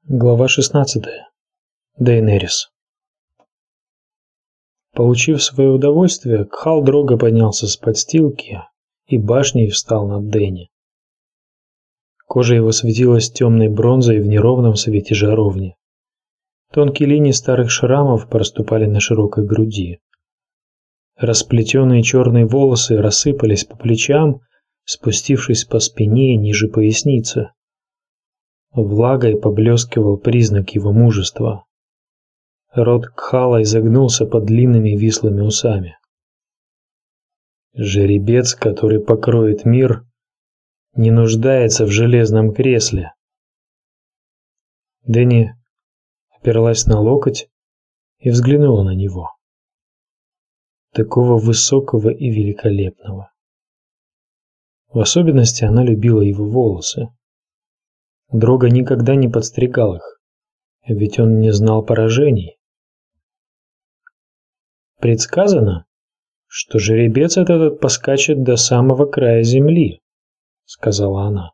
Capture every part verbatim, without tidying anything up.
Глава шестнадцатая. Дейенерис. Получив свое удовольствие, Кхал Дрога поднялся с подстилки и башней встал над Дэнни. Кожа его светилась темной бронзой в неровном свете жаровни. Тонкие линии старых шрамов проступали на широкой груди. Расплетенные черные волосы рассыпались по плечам, спустившись по спине ниже поясницы. Влагой поблескивал признак его мужества. Рот Кхала изогнулся под длинными вислыми усами. Жеребец, который покроет мир, не нуждается в железном кресле. Дэнни оперлась на локоть и взглянула на него. Такого высокого и великолепного. В особенности она любила его волосы. Дрога никогда не подстригал их, ведь он не знал поражений. Предсказано, что жеребец этот поскачет до самого края земли, сказала она.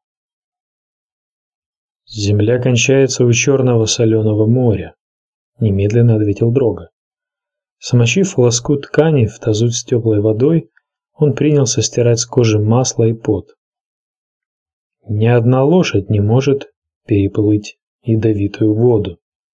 Земля кончается у черного соленого моря, немедленно ответил Дрога. Смочив лоскут ткани в тазу с теплой водой, он принялся стирать с кожи масло и пот. Ни одна лошадь не может переплыть ядовитую воду.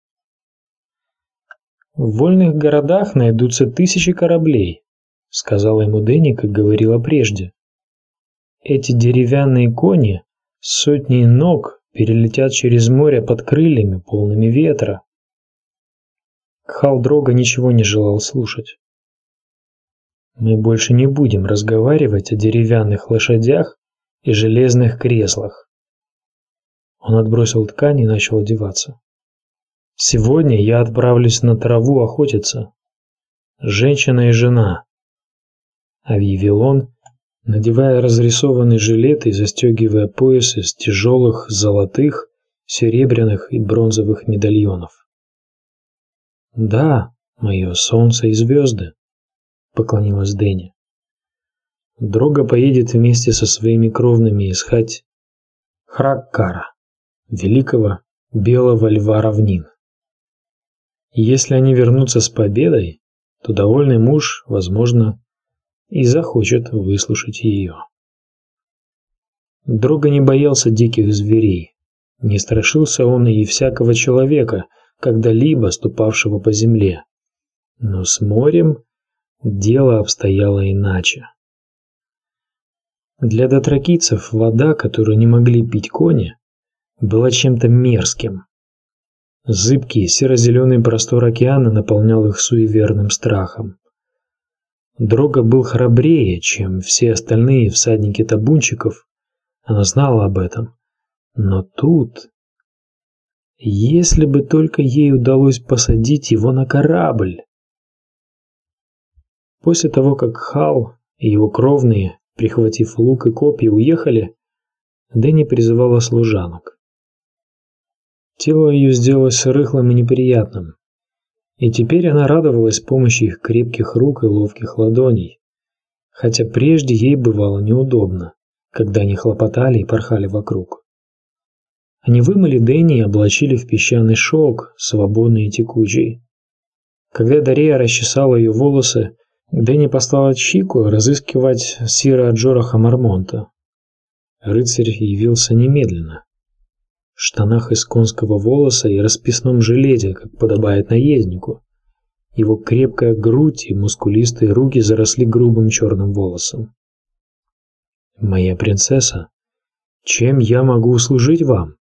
В вольных городах найдутся тысячи кораблей, сказала ему Дэнни, как говорила прежде. Эти деревянные кони с сотней ног перелетят через море под крыльями, полными ветра. Кхал Дрога ничего не желал слушать. Мы больше не будем разговаривать о деревянных лошадях и железных креслах. Он отбросил ткань и начал одеваться. Сегодня я отправлюсь на траву охотиться. Женщина и жена, объявил он, надевая разрисованный жилет и застегивая пояс из тяжелых золотых, серебряных и бронзовых медальонов. Да, мое солнце и звезды, поклонилась Дэнни. Дрога поедет вместе со своими кровными искать Храккара, великого белого льва равнин. Если они вернутся с победой, то довольный муж, возможно, и захочет выслушать ее. Дрога не боялся диких зверей, не страшился он и всякого человека, когда-либо ступавшего по земле. Но с морем дело обстояло иначе. Для дотракийцев вода, которую не могли пить кони, была чем-то мерзким. Зыбкий серо-зеленый простор океана наполнял их суеверным страхом. Дрога был храбрее, чем все остальные всадники табунчиков, она знала об этом. Но тут, если бы только ей удалось посадить его на корабль. После того, как Кхал и его кровные, прихватив лук и копья, уехали, Дэнни призывала служанок. Тело ее сделалось рыхлым и неприятным, и теперь она радовалась помощи их крепких рук и ловких ладоней, хотя прежде ей бывало неудобно, когда они хлопотали и порхали вокруг. Они вымыли Дэнни и облачили в песчаный шелк, свободный и текучий. Когда Дарея расчесала ее волосы, Дэнни послала Чику разыскивать сира Джораха Мармонта. Рыцарь явился немедленно, в штанах из конского волоса и расписном жилете, как подобает наезднику. Его крепкая грудь и мускулистые руки заросли грубым черным волосом. «Моя принцесса, чем я могу услужить вам?»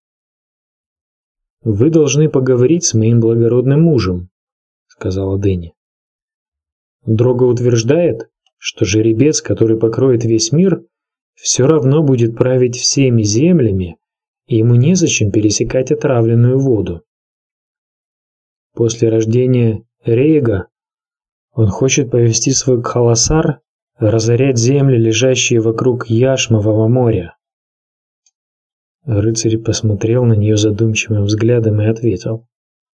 «Вы должны поговорить с моим благородным мужем», — сказала Дэнни. Дрога утверждает, что жеребец, который покроет весь мир, все равно будет править всеми землями, и ему незачем пересекать отравленную воду. После рождения Рейга он хочет повести свой Кхаласар разорять земли, лежащие вокруг Яшмового моря. Рыцарь посмотрел на нее задумчивым взглядом и ответил.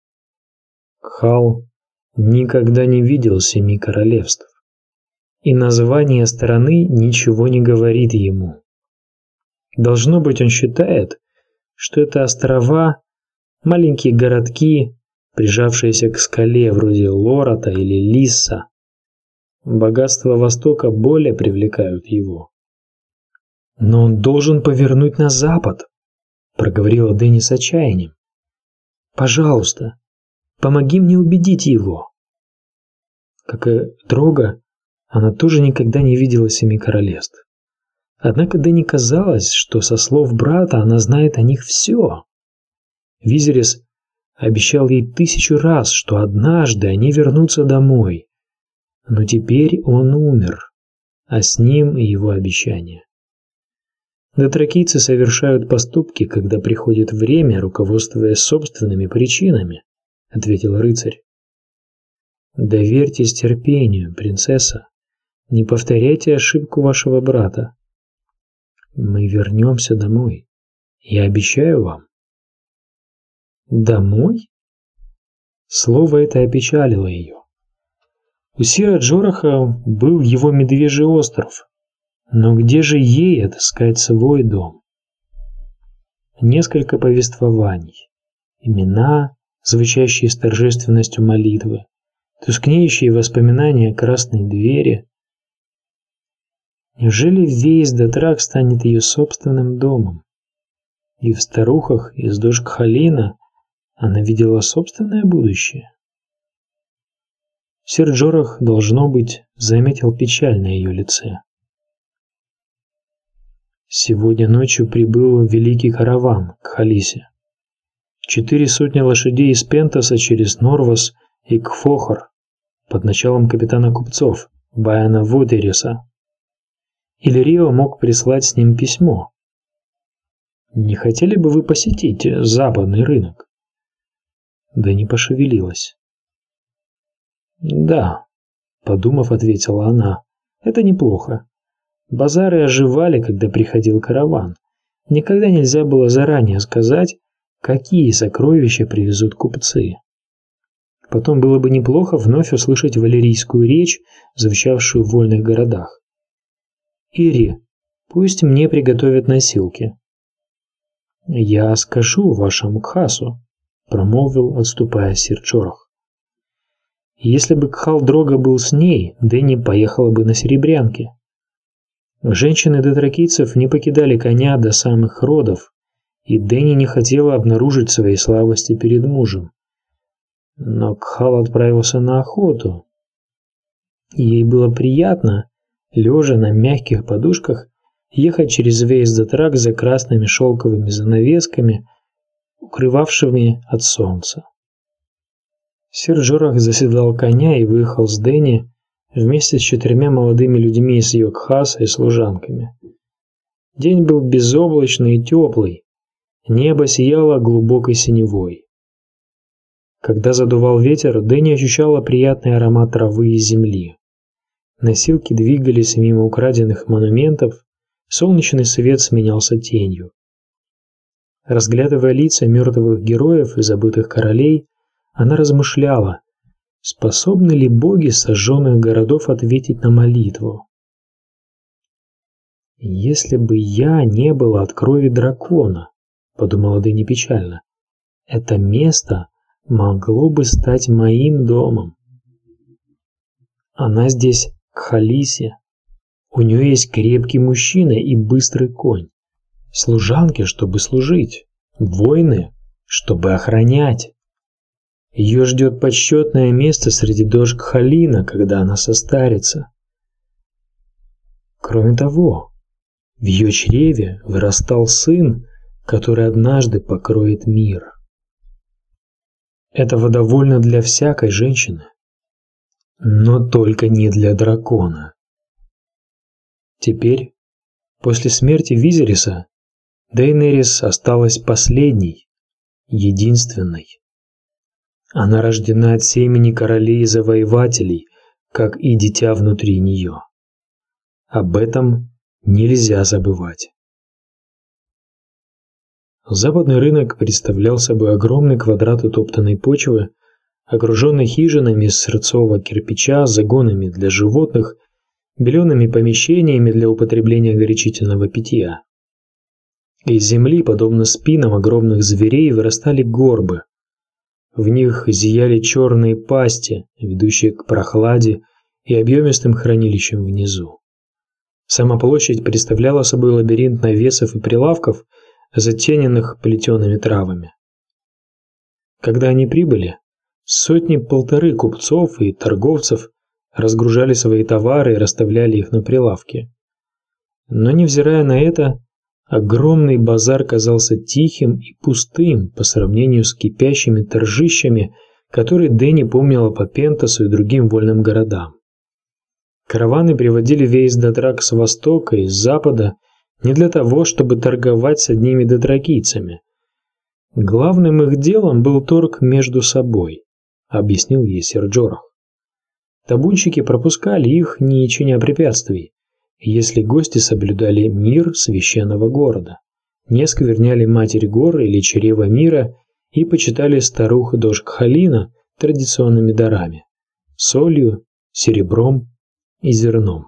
Кхал никогда не видел семи королевств, и название страны ничего не говорит ему. Должно быть, он считает, что это острова маленькие городки, прижавшиеся к скале вроде Лорота или Лисса. Богатства Востока более привлекают его. «Но он должен повернуть на запад», – проговорила Дэнни с отчаянием. «Пожалуйста, помоги мне убедить его». Как и Дрога, она тоже никогда не видела Семи Королевств. Однако Дэнни казалось, что со слов брата она знает о них все. Визерис обещал ей тысячу раз, что однажды они вернутся домой. Но теперь он умер, а с ним и его обещание. Дотракийцы совершают поступки, когда приходит время, руководствуясь собственными причинами, ответил рыцарь. Доверьтесь терпению, принцесса. Не повторяйте ошибку вашего брата. Мы вернемся домой. Я обещаю вам. Домой? Слово это опечалило ее. У Сира Джораха был его Медвежий остров, но где же ей отыскать свой дом? Несколько повествований, имена, звучащие с торжественностью молитвы, тускнеющие воспоминания о красной двери. Неужели весь Дотрак станет ее собственным домом? И в старухах из Дошкхалина она видела собственное будущее? Сир Джорах, должно быть, заметил печаль на ее лице. Сегодня ночью прибыл великий караван к Халисе. Четыре сотни лошадей из Пентаса через Норвас и Кфохор под началом капитана купцов Баяна Вудериса. Иллирио мог прислать с ним письмо. Не хотели бы вы посетить западный рынок? Да не пошевелилась. Да, подумав, ответила она. Это неплохо. Базары оживали, когда приходил караван. Никогда нельзя было заранее сказать, какие сокровища привезут купцы. Потом было бы неплохо вновь услышать валерийскую речь, звучавшую в вольных городах. Ири, пусть мне приготовят носилки. Я скажу вашему Кхасу, промолвил, отступая сир Джорах. Если бы Кхал-Дрога был с ней, Дэнни поехала бы на серебрянке. Женщины дотракийцев не покидали коня до самых родов, и Дэнни не хотела обнаружить своей слабости перед мужем. Но Кхал отправился на охоту. Ей было приятно, лежа на мягких подушках, ехать через весь Дотрак за красными шелковыми занавесками, укрывавшими от солнца. Сир Джорах заседлал коня и выехал с Дэнни вместе с четырьмя молодыми людьми из Йокхаса и служанками. День был безоблачный и теплый, небо сияло глубокой синевой. Когда задувал ветер, Дэнни ощущала приятный аромат травы и земли. Носилки двигались мимо украденных монументов, солнечный свет сменялся тенью. Разглядывая лица мертвых героев и забытых королей, она размышляла, способны ли боги сожженных городов ответить на молитву. «Если бы я не была от крови дракона», — подумала Дэнни печально, — «это место могло бы стать моим домом. Она здесь к Халисе. У нее есть крепкий мужчина и быстрый конь, служанки, чтобы служить, воины, чтобы охранять. Ее ждет почетное место среди Дошкхалина, когда она состарится. Кроме того, в ее чреве вырастал сын, который однажды покроет мир. Этого довольно для всякой женщины, но только не для дракона. Теперь, после смерти Визериса, Дейнерис осталась последней, единственной. Она рождена от семени королей и завоевателей, как и дитя внутри нее. Об этом нельзя забывать. Западный рынок представлял собой огромный квадрат утоптанной почвы, окруженный хижинами из сырцового кирпича, загонами для животных, белеными помещениями для употребления горячительного питья. Из земли, подобно спинам огромных зверей, вырастали горбы. В них зияли черные пасти, ведущие к прохладе и объемистым хранилищам внизу. Сама площадь представляла собой лабиринт навесов и прилавков, затененных плетеными травами. Когда они прибыли, сотни-полторы купцов и торговцев разгружали свои товары и расставляли их на прилавке. Но, невзирая на это, огромный базар казался тихим и пустым по сравнению с кипящими торжищами, которые Дэнни помнила по Пентасу и другим вольным городам. Караваны приводили весть дотрак с востока и с запада не для того, чтобы торговать с одними дотракийцами. Главным их делом был торг между собой, объяснил ей сэр Джорах. Табунщики пропускали их, не чиня препятствий, если гости соблюдали мир священного города, не оскверняли Матерь Гор или чрево мира и почитали старух Дошкхалина традиционными дарами – солью, серебром и зерном.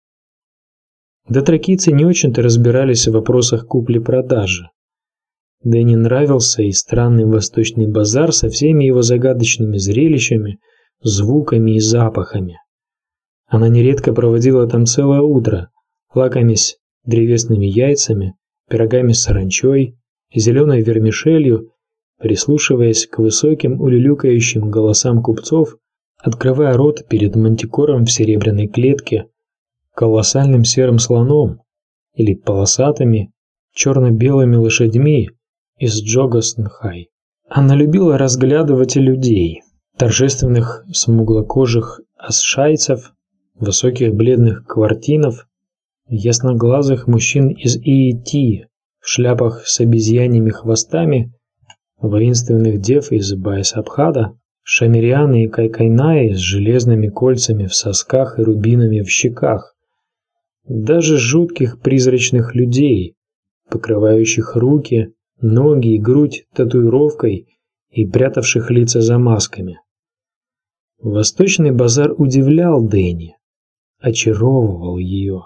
Дотракийцы не очень-то разбирались в вопросах купли-продажи. Дэнни нравился и странный восточный базар со всеми его загадочными зрелищами, звуками и запахами. Она нередко проводила там целое утро, лакомясь древесными яйцами, пирогами с саранчой, зеленой вермишелью, прислушиваясь к высоким улюлюкающим голосам купцов, открывая рот перед мантикором в серебряной клетке, колоссальным серым слоном или полосатыми черно-белыми лошадьми из Джогаснхай. Она любила разглядывать людей, торжественных смуглокожих асшайцев, высоких бледных квартинов, ясноглазых мужчин из Иити в шляпах с обезьяньими хвостами, воинственных дев из Байсабхада, шамирианы и кайкайнаи с железными кольцами в сосках и рубинами в щеках, даже жутких призрачных людей, покрывающих руки, ноги и грудь татуировкой и прятавших лица за масками. Восточный базар удивлял Дэнни, очаровывал ее.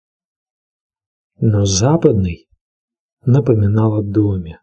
Но западный напоминал о доме.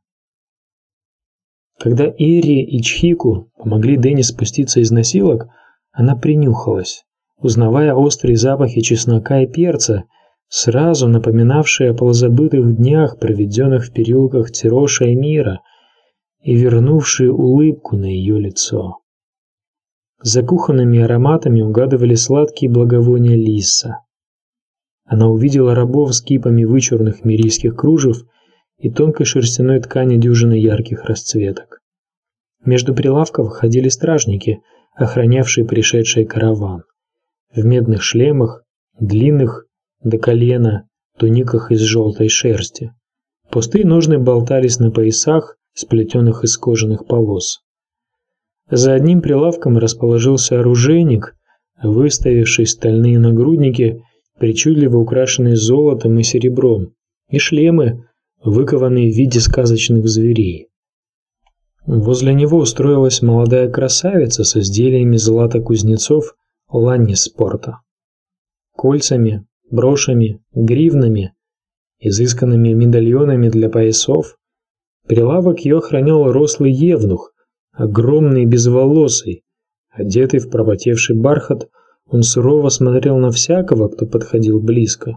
Когда Ири и Чхику помогли Дэнни спуститься из носилок, она принюхалась, узнавая острые запахи чеснока и перца, сразу напоминавшие о полузабытых днях, проведенных в переулках Тироша и Мира, и вернувшие улыбку на ее лицо. За кухонными ароматами угадывали сладкие благовония лиса. Она увидела рабов с кипами вычурных мирийских кружев и тонкой шерстяной ткани дюжины ярких расцветок. Между прилавков ходили стражники, охранявшие пришедший караван, в медных шлемах, длинных до колена туниках из желтой шерсти. Пустые ножны болтались на поясах, сплетенных из кожаных полос. За одним прилавком расположился оружейник, выставивший стальные нагрудники, причудливо украшенные золотом и серебром, и шлемы, выкованные в виде сказочных зверей. Возле него устроилась молодая красавица с изделиями златокузнецов Ланниспорта, кольцами, брошами, гривнами, изысканными медальонами для поясов. Прилавок ее охранял рослый евнух, огромный и безволосый, одетый в пропотевший бархат. Он сурово смотрел на всякого, кто подходил близко.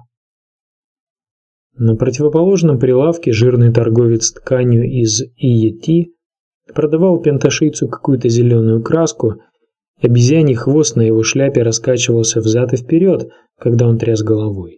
На противоположном прилавке жирный торговец тканью из Иети продавал пенташийцу какую-то зеленую краску, обезьяний хвост на его шляпе раскачивался взад и вперед, когда он тряс головой.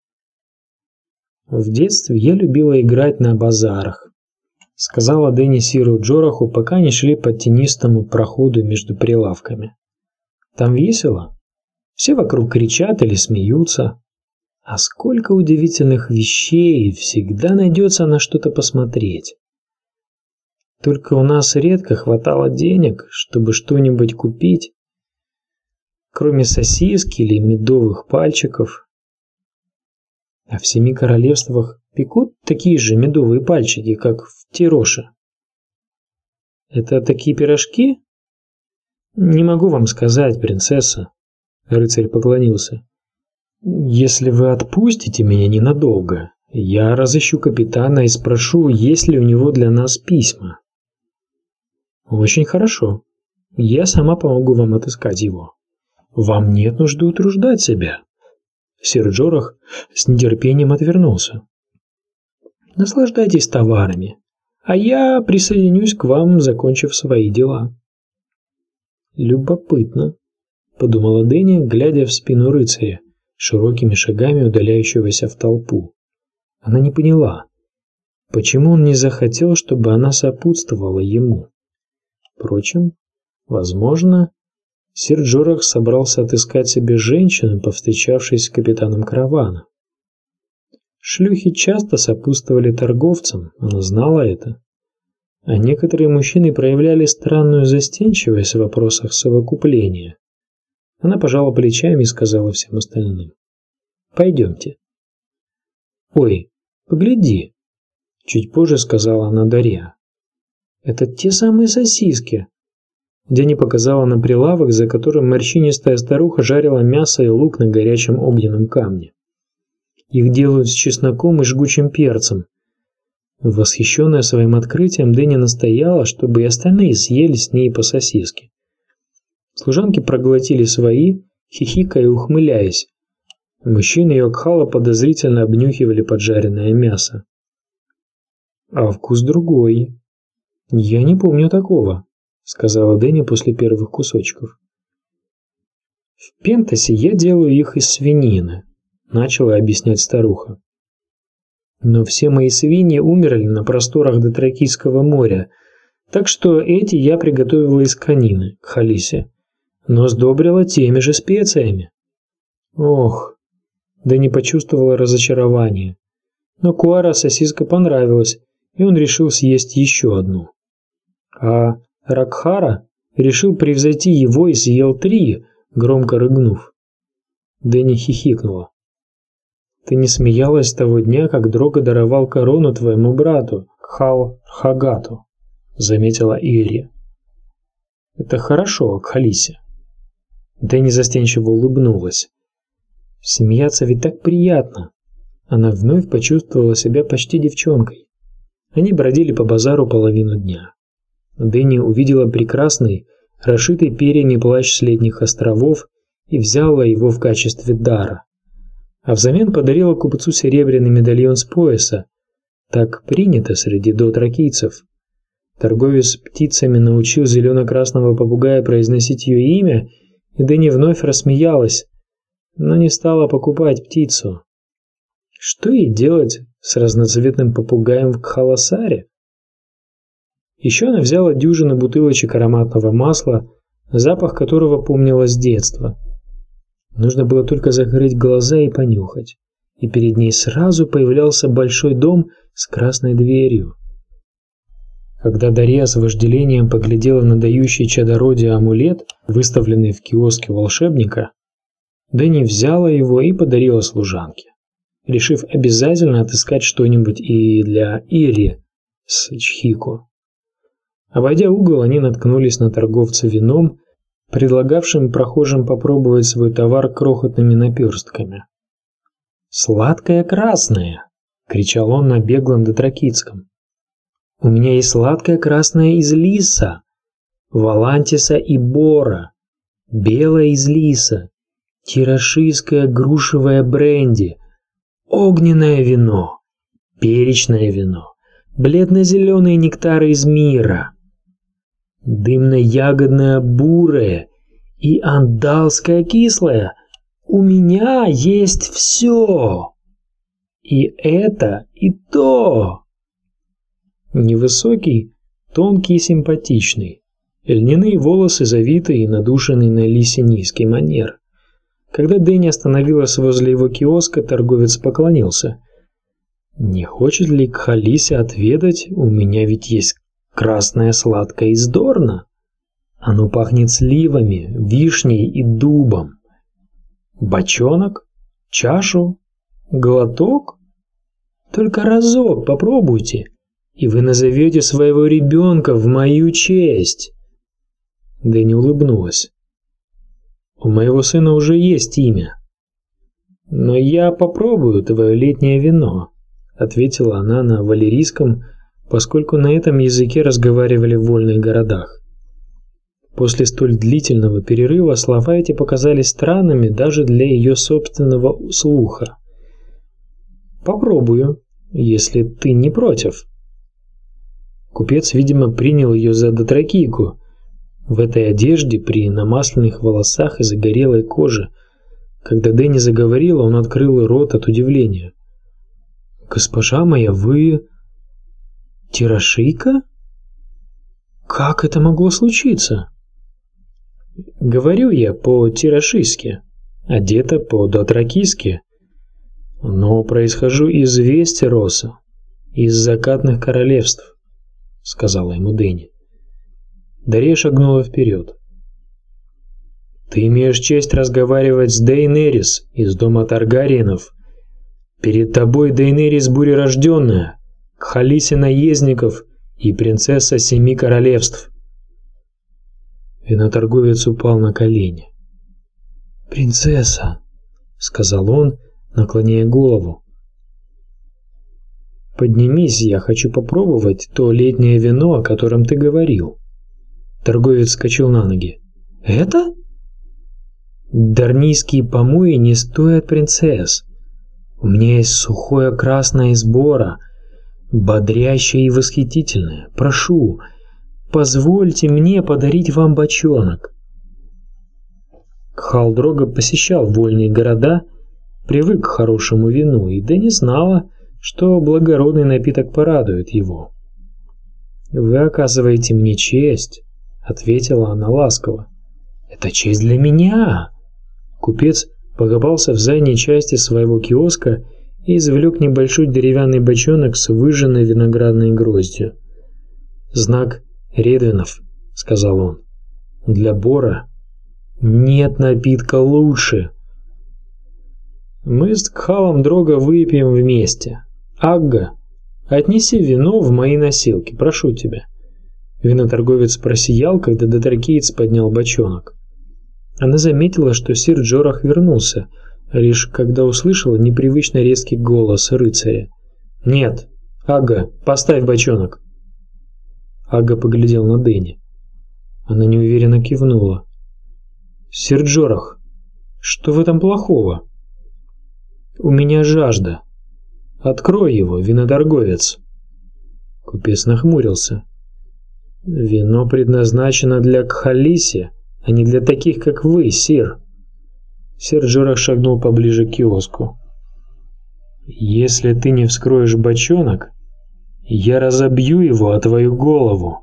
«В детстве я любила играть на базарах», — сказала Дэнни сиру Джораху, пока они шли по тенистому проходу между прилавками. «Там весело. Все вокруг кричат или смеются. А сколько удивительных вещей, всегда найдется на что-то посмотреть. Только у нас редко хватало денег, чтобы что-нибудь купить, кроме сосиски или медовых пальчиков. А в семи королевствах пекут такие же медовые пальчики, как в Тироше. Это такие пирожки? Не могу вам сказать, принцесса. Рыцарь поклонился. Если вы отпустите меня ненадолго, Я разыщу капитана и спрошу, есть ли у него для нас письма. Очень хорошо. Я сама помогу вам отыскать его. Вам нет нужды утруждать себя. Сир Джорах с нетерпением отвернулся. Наслаждайтесь товарами, а я присоединюсь к вам, закончив свои дела. Любопытно, подумала Дэнни, глядя в спину рыцаря, широкими шагами удаляющегося в толпу. Она не поняла, почему он не захотел, чтобы она сопутствовала ему. Впрочем, возможно, сир Джорах собрался отыскать себе женщину, повстречавшись с капитаном каравана. Шлюхи часто сопутствовали торговцам, она знала это. А некоторые мужчины проявляли странную застенчивость в вопросах совокупления. Она пожала плечами и сказала всем остальным: «Пойдемте». «Ой, погляди», — чуть позже сказала она Дарья. «Это те самые сосиски». Дэнни показала на прилавок, за которым морщинистая старуха жарила мясо и лук на горячем огненном камне. Их делают с чесноком и жгучим перцем. Восхищенная своим открытием, Дэнни настояла, чтобы и остальные съели с ней по сосиске. Служанки проглотили свои, хихикая и ухмыляясь. Мужчины и Окхала подозрительно обнюхивали поджаренное мясо. «А вкус другой. Я не помню такого», — сказала Дэнни после первых кусочков. «В Пентасе я делаю их из свинины», — начала объяснять старуха. «Но все мои свиньи умерли на просторах Дотракийского моря, так что эти я приготовила из конины, к халисе, но сдобрила теми же специями». Ох, Дэнни почувствовала разочарование. Но Куара сосиска понравилась, и он решил съесть еще одну. А Ракхара решил превзойти его и съел три, громко рыгнув. Дэнни хихикнула. «Ты не смеялась с того дня, как Дрога даровал корону твоему брату, Кхал-Хагату», — заметила Ирия. «Это хорошо, Кхалисе». Дэнни застенчиво улыбнулась. Смеяться ведь так приятно. Она вновь почувствовала себя почти девчонкой. Они бродили по базару половину дня. Дэнни увидела прекрасный, расшитый перьями плащ с летних островов и взяла его в качестве дара. А взамен подарила купцу серебряный медальон с пояса. Так принято среди дотракийцев. Торговец птицами научил зелено-красного попугая произносить ее имя, и Дэнни вновь рассмеялась, но не стала покупать птицу. Что ей делать с разноцветным попугаем в Кхаласаре? Еще она взяла дюжину бутылочек ароматного масла, запах которого помнила с детства. Нужно было только закрыть глаза и понюхать, и перед ней сразу появлялся большой дом с красной дверью. Когда Дарья с вожделением поглядела на дающий чадородие амулет, выставленный в киоске волшебника, Дэнни взяла его и подарила служанке, решив обязательно отыскать что-нибудь и для Ири с Чхико. Обойдя угол, они наткнулись на торговца вином, предлагавшим прохожим попробовать свой товар крохотными наперстками. «Сладкое красное!» — кричал он на беглом дотракийском. «У меня есть сладкое красное из лиса, валантиса и бора, белое из лиса, тирашийское грушевое бренди, огненное вино, перечное вино, бледно-зеленые нектары из мира, дымно-ягодное бурое и андалское кислое. У меня есть все. И это, и то». Невысокий, тонкий и симпатичный, льняные волосы завитые и надушенные на лисинийский манер. Когда Дэнни остановилась возле его киоска, торговец поклонился. «Не хочет ли Кхалисе отведать? У меня ведь есть красное сладкое из Дорна. Оно пахнет сливами, вишней и дубом. Бочонок? Чашу? Глоток? Только разок попробуйте, и вы назовете своего ребенка в мою честь». Дэнни улыбнулась. «У моего сына уже есть имя. Но я попробую твое летнее вино», ответила она на валлерийском, поскольку на этом языке разговаривали в вольных городах. После столь длительного перерыва слова эти показались странными даже для ее собственного слуха. «Попробую, если ты не против». Купец, видимо, принял ее за дотракийку. В этой одежде, при намасленных волосах и загорелой коже. Когда Дэнни заговорила, он открыл рот от удивления. «Госпожа моя, вы... тирашийка? Как это могло случиться?» «Говорю я по-тирашийски, одета по-дотракийски, но происхожу из Вестероса, из закатных королевств», — сказала ему Дэнни. Дарья шагнула вперед. «Ты имеешь честь разговаривать с Дейнерис из дома Таргариенов. Перед тобой Дейнерис бурерожденная, Кхалиси наездников и принцесса семи королевств». Виноторговец упал на колени. «Принцесса», — сказал он, наклоняя голову. «Поднимись, я хочу попробовать то летнее вино, о котором ты говорил». Торговец вскочил на ноги. «Это?» «Дарнийские помои не стоят принцесс. У меня есть сухое красное из бора, бодрящее и восхитительное. Прошу, позвольте мне подарить вам бочонок». Khal Drogo посещал вольные города, привык к хорошему вину, и да не знала, что благородный напиток порадует его. «Вы оказываете мне честь», — ответила она ласково. «Это честь для меня». Купец покопался в задней части своего киоска и извлек небольшой деревянный бочонок с выжженной виноградной гроздью. «Знак Редвинов», — сказал он. «Для бора нет напитка лучше». «Мы с Кхалом Дрого выпьем вместе. Агга, отнеси вино в мои носилки, прошу тебя». Виноторговец просиял, когда дотракиец поднял бочонок. Она заметила, что сир Джорах вернулся, лишь когда услышала непривычно резкий голос рыцаря. «Нет, Агга, поставь бочонок». Агга поглядел на Дэнни. Она неуверенно кивнула. «Сир Джорах, что в этом плохого?» «У меня жажда. Открой его, виноторговец». Купец нахмурился. «Вино предназначено для Кхалиси, а не для таких, как вы, сир». Сир Джорах шагнул поближе к киоску. «Если ты не вскроешь бочонок, я разобью его о твою голову».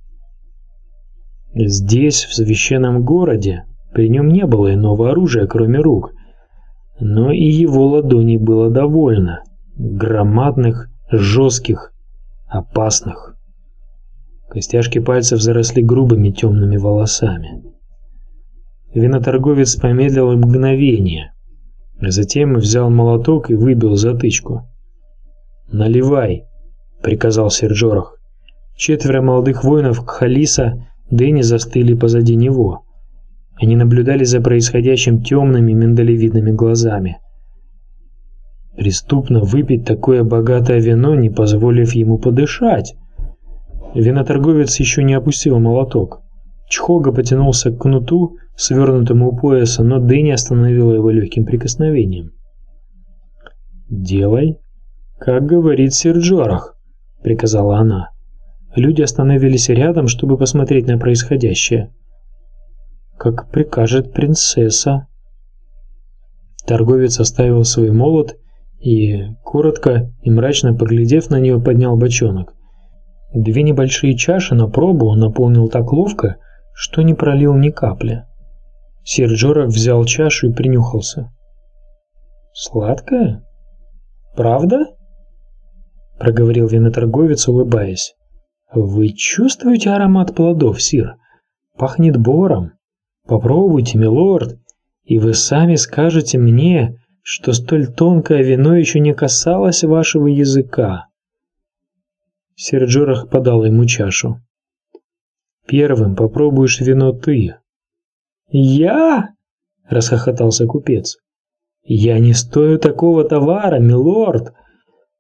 Здесь, в священном городе, при нем не было иного оружия, кроме рук, но и его ладоней было довольно, громадных, жестких, опасных. Костяшки пальцев заросли грубыми темными волосами. Виноторговец помедлил мгновение, а затем взял молоток и выбил затычку. «Наливай», — приказал сир Джорах. Четверо молодых воинов Кхалиса Дэнни застыли позади него. Они наблюдали за происходящим темными миндалевидными глазами. Преступно выпить такое богатое вино, не позволив ему подышать. Виноторговец еще не опустил молоток. Чхога потянулся к кнуту, свернутому у пояса, но Дэнни остановила его легким прикосновением. «Делай, как говорит сир Джорах», — приказала она. Люди остановились рядом, чтобы посмотреть на происходящее. «Как прикажет принцесса». Торговец оставил свой молот и, коротко и мрачно поглядев на нее, поднял бочонок. Две небольшие чаши на пробу он наполнил так ловко, что не пролил ни капли. Сир Джорах взял чашу и принюхался. «Сладкое? Правда?» — проговорил виноторговец, улыбаясь. «Вы чувствуете аромат плодов, сир? Пахнет бором. Попробуйте, милорд, и вы сами скажете мне, что столь тонкое вино еще не касалось вашего языка». Сир Джорах подал ему чашу. «Первым попробуешь вино ты». «Я?» – расхохотался купец. «Я не стою такого товара, милорд.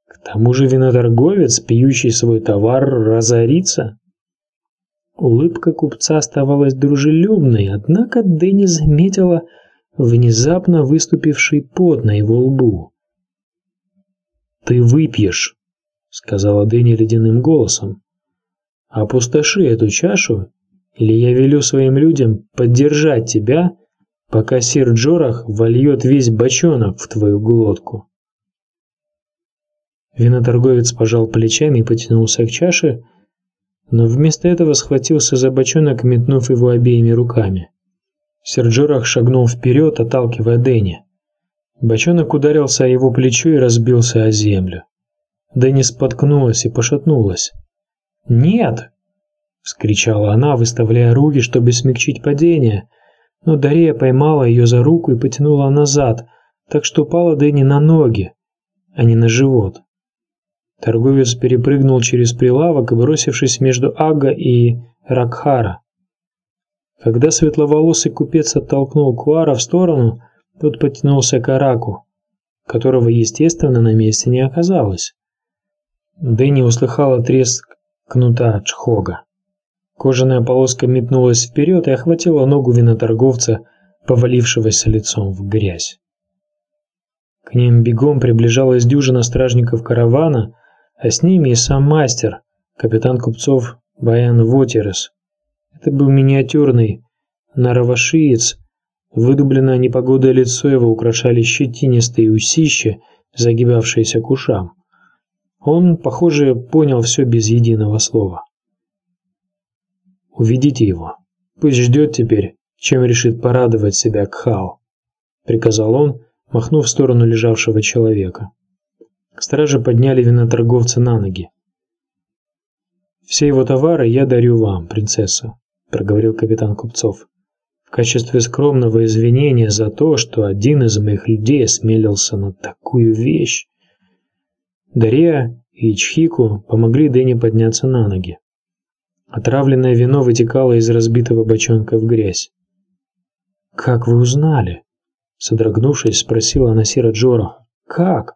К тому же виноторговец, пьющий свой товар, разорится. Улыбка купца оставалась дружелюбной, однако Дэнни заметила внезапно выступивший пот на его лбу. «Ты выпьешь», — сказала Дэнни ледяным голосом. «Опустоши эту чашу, или я велю своим людям поддержать тебя, пока сир Джорах вольет весь бочонок в твою глотку». Виноторговец пожал плечами и потянулся к чаше, но вместо этого схватился за бочонок, метнув его обеими руками. Сир Джорах шагнул вперед, отталкивая Дэнни. Бочонок ударился о его плечо и разбился о землю. Дэнни споткнулась и пошатнулась. «Нет!» — вскричала она, выставляя руки, чтобы смягчить падение, но Дария поймала ее за руку и потянула назад, так что упала Дэнни на ноги, а не на живот. Торговец перепрыгнул через прилавок, бросившись между Ага и Ракхара. Когда светловолосый купец оттолкнул Куара в сторону, тот потянулся к Араку, которого, естественно, на месте не оказалось. Дэнни услыхала треск кнута Чхога. Кожаная полоска метнулась вперед и охватила ногу виноторговца, повалившегося лицом в грязь. К ним бегом приближалась дюжина стражников каравана, а с ними и сам мастер, капитан купцов Баян Вотерес. Это был миниатюрный наравашиец. Выдубленное непогодой лицо его украшали щетинистые усища, загибавшиеся к ушам. Он, похоже, понял все без единого слова. «Уведите его. Пусть ждет теперь, чем решит порадовать себя Кхал», — приказал он, махнув в сторону лежавшего человека. Стражи подняли виноторговца на ноги. «Все его товары я дарю вам, принцесса», — проговорил капитан купцов, «в качестве скромного извинения за то, что один из моих людей осмелился на такую вещь». Дария и Чхику помогли Дэнни подняться на ноги. Отравленное вино вытекало из разбитого бочонка в грязь. «Как вы узнали?» — содрогнувшись, спросила она сира Джораха. «Как?»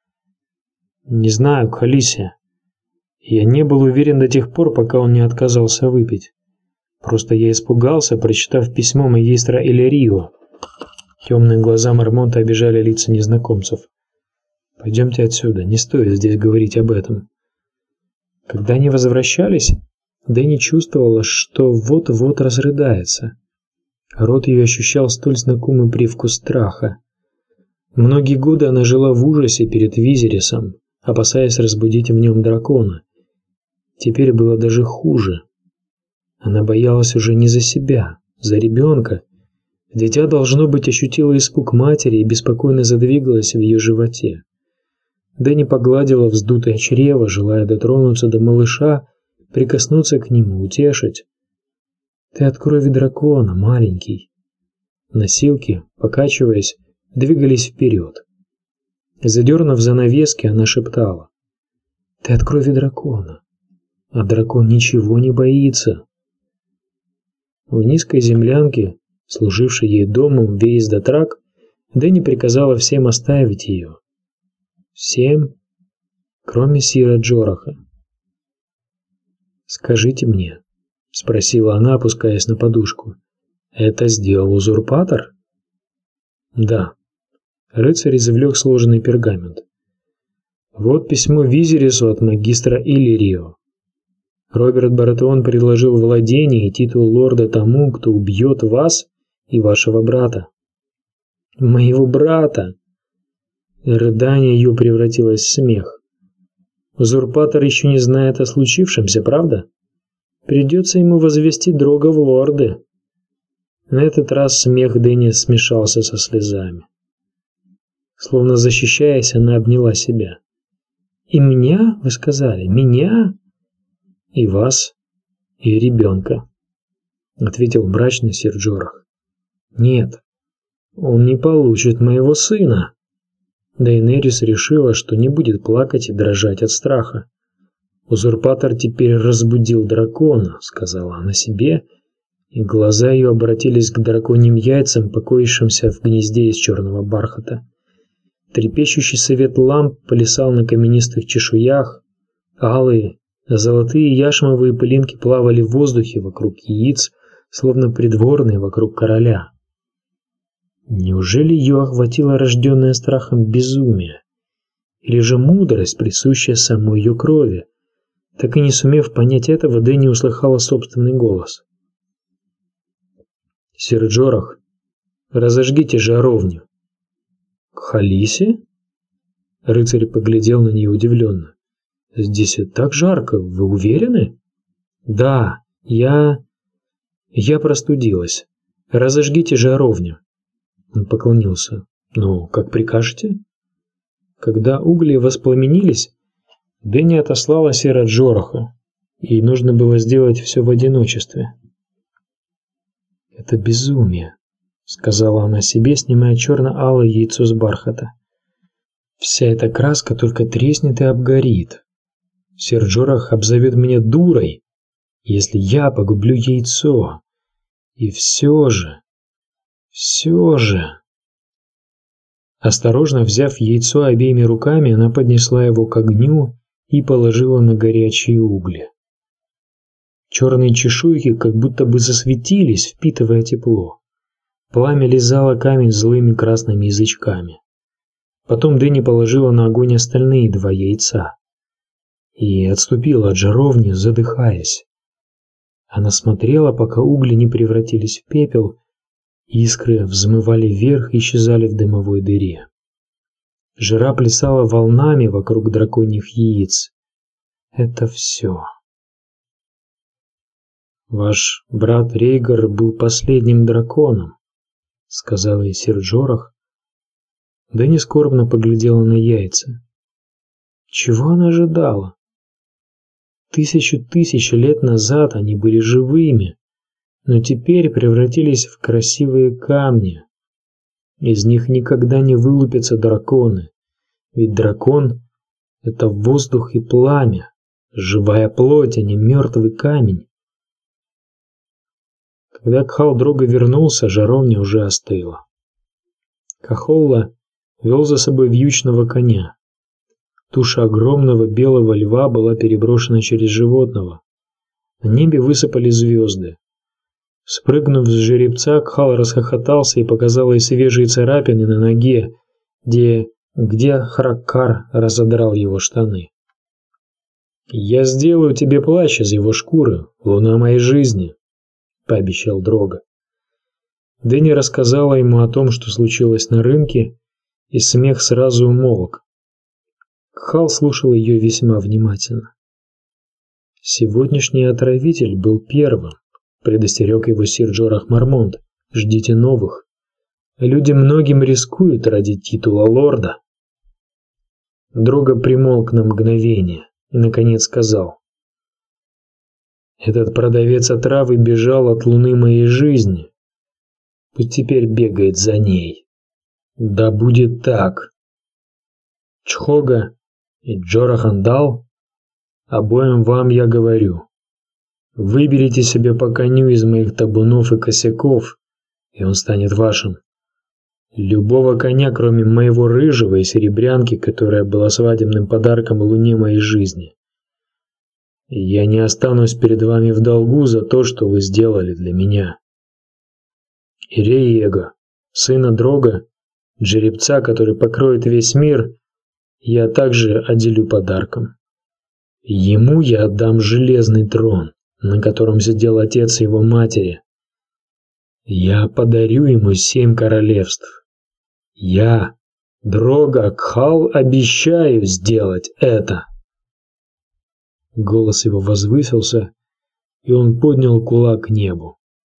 «Не знаю, Кхалисия. Я не был уверен до тех пор, пока он не отказался выпить. Просто я испугался, прочитав письмо магистра Элерио». Темные глаза Мармонта обижали лица незнакомцев. «Пойдемте отсюда, не стоит здесь говорить об этом». Когда они возвращались, Дэнни чувствовала, что вот-вот разрыдается. Рот ее ощущал столь знакомый привкус страха. Многие годы она жила в ужасе перед Визерисом, опасаясь разбудить в нем дракона. Теперь было даже хуже. Она боялась уже не за себя, за ребенка. Дитя, должно быть, ощутило испуг матери и беспокойно задвигалось в ее животе. Дэнни погладила вздутое чрево, желая дотронуться до малыша, прикоснуться к нему, утешить. «Ты от крови дракона, маленький». Носилки, покачиваясь, двигались вперед. Задернув занавески, она шептала: «Ты от крови дракона, а дракон ничего не боится». В низкой землянке, служившей ей домом Вейс-Датрак, Дэнни приказала всем оставить ее. Всем, кроме сира Джораха. «Скажите мне», — спросила она, опускаясь на подушку, — «это сделал узурпатор?» «Да». Рыцарь извлек сложенный пергамент. «Вот письмо Визерису от магистра Иллирио. Роберт Баратеон предложил владение и титул лорда тому, кто убьет вас и вашего брата». «Моего брата!» Рыдание ее превратилось в смех. «Узурпатор еще не знает о случившемся, правда? Придется ему возвести Дрога в лорды». На этот раз смех Дэнни смешался со слезами. Словно защищаясь, она обняла себя. «И меня, вы сказали? Меня?» «И вас, и ребенка», — ответил мрачно сир Джорах. «Нет, он не получит моего сына». Дейнерис решила, что не будет плакать и дрожать от страха. «Узурпатор теперь разбудил дракона», — сказала она себе, и глаза ее обратились к драконьим яйцам, покоившимся в гнезде из черного бархата. Трепещущий свет ламп плясал на каменистых чешуях, алые, золотые яшмовые пылинки плавали в воздухе вокруг яиц, словно придворные вокруг короля. Неужели ее охватило рожденное страхом безумие? Или же мудрость, присущая самой ее крови? Так и не сумев понять этого, Дэнни услыхала собственный голос. «Сир Джорах, разожгите жаровню». «К Халисе?» Рыцарь поглядел на нее удивленно. «Здесь и так жарко, вы уверены?» «Да, я... я простудилась. Разожгите жаровню». Он поклонился. «Ну, как прикажете?» Когда угли воспламенились, Дэнни отослала сэра Джораха. Ей нужно было сделать все в одиночестве. «Это безумие», — сказала она себе, снимая черно-алое яйцо с бархата. «Вся эта краска только треснет и обгорит. Сэр Джорах обзовет меня дурой, если я погублю яйцо. И все же, все же...» Осторожно взяв яйцо обеими руками, она поднесла его к огню и положила на горячие угли. Черные чешуйки как будто бы засветились, впитывая тепло. Пламя лизало камень злыми красными язычками. Потом Дэнни положила на огонь остальные два яйца и отступила от жаровни, задыхаясь. Она смотрела, пока угли не превратились в пепел, искры взмывали вверх и исчезали в дымовой дыре. Жара плясала волнами вокруг драконьих яиц. Это все. «Ваш брат Рейгар был последним драконом», — сказал ей сэр Джорах. Дэнни скорбно поглядела на яйца. Чего она ожидала? Тысячу тысяч лет назад они были живыми, но теперь превратились в красивые камни. Из них никогда не вылупятся драконы, ведь дракон — это воздух и пламя, живая плоть, а не мертвый камень. Когда Кхал-Дрога вернулся, жаровня уже остыла. Кахолла вел за собой вьючного коня. Туша огромного белого льва была переброшена через животного. На небе высыпали звезды. Спрыгнув с жеребца, Кхал расхохотался и показал ей свежие царапины на ноге, где, где Храккар разодрал его штаны. «Я сделаю тебе плащ из его шкуры, луна моей жизни», — пообещал Дрога. Дэнни рассказала ему о том, что случилось на рынке, и смех сразу умолк. Кхал слушал ее весьма внимательно. «Сегодняшний отравитель был первым», — предостерег его сир Джорах Мармонт. «Ждите новых. Люди многим рискуют ради титула лорда». Дрога примолк на мгновение и, наконец, сказал: «Этот продавец отравы бежал от луны моей жизни. Пусть теперь бегает за ней. Да будет так. Чхога и Джорахандал, обоим вам я говорю, выберите себе по коню из моих табунов и косяков, и он станет вашим. Любого коня, кроме моего рыжего и серебрянки, которая была свадебным подарком луне моей жизни. И я не останусь перед вами в долгу за то, что вы сделали для меня. Иреего, сына Дрога, жеребца, который покроет весь мир, я также отделю подарком. Ему я отдам железный трон, на котором сидел отец его матери. Я подарю ему семь королевств. Я, Дрога Кхал, обещаю сделать это». Голос его возвысился, и он поднял кулак к небу.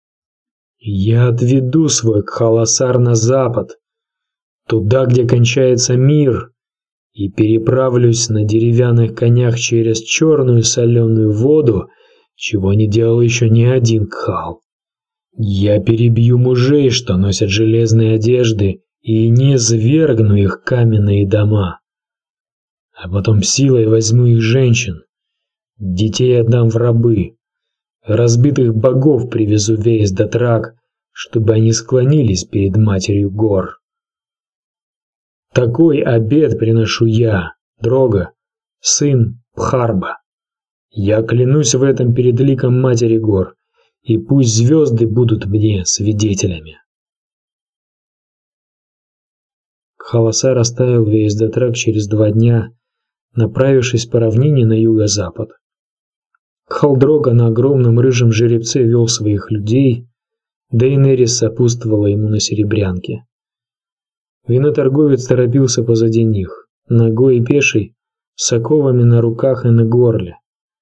«Я отведу свой Кхаласар на запад, туда, где кончается мир, и переправлюсь на деревянных конях через черную соленую воду, чего не делал еще ни один Кхал. Я перебью мужей, что носят железные одежды, и не свергну их каменные дома. А потом силой возьму их женщин, детей отдам в рабы, разбитых богов привезу в Эйс-Дотрак, чтобы они склонились перед матерью гор. Такой обет приношу я, Дрога, сын Пхарба. Я клянусь в этом перед ликом Матери Гор, и пусть звезды будут мне свидетелями. Кхаласа оставил весь Дотрак через два дня, направившись по равнине на юго-запад. Кхалдрога на огромном рыжем жеребце вел своих людей, Дейнерис сопутствовала ему на серебрянке. Виноторговец торопился позади них, нагой и пеший, с оковами на руках и на горле.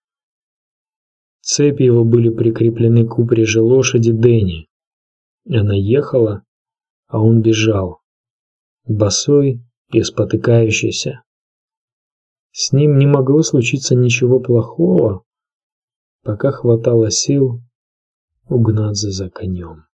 Цепи его были прикреплены к упряжи лошади Дени. Она ехала, а он бежал, босой и спотыкающийся. С ним не могло случиться ничего плохого, пока хватало сил угнаться за конем.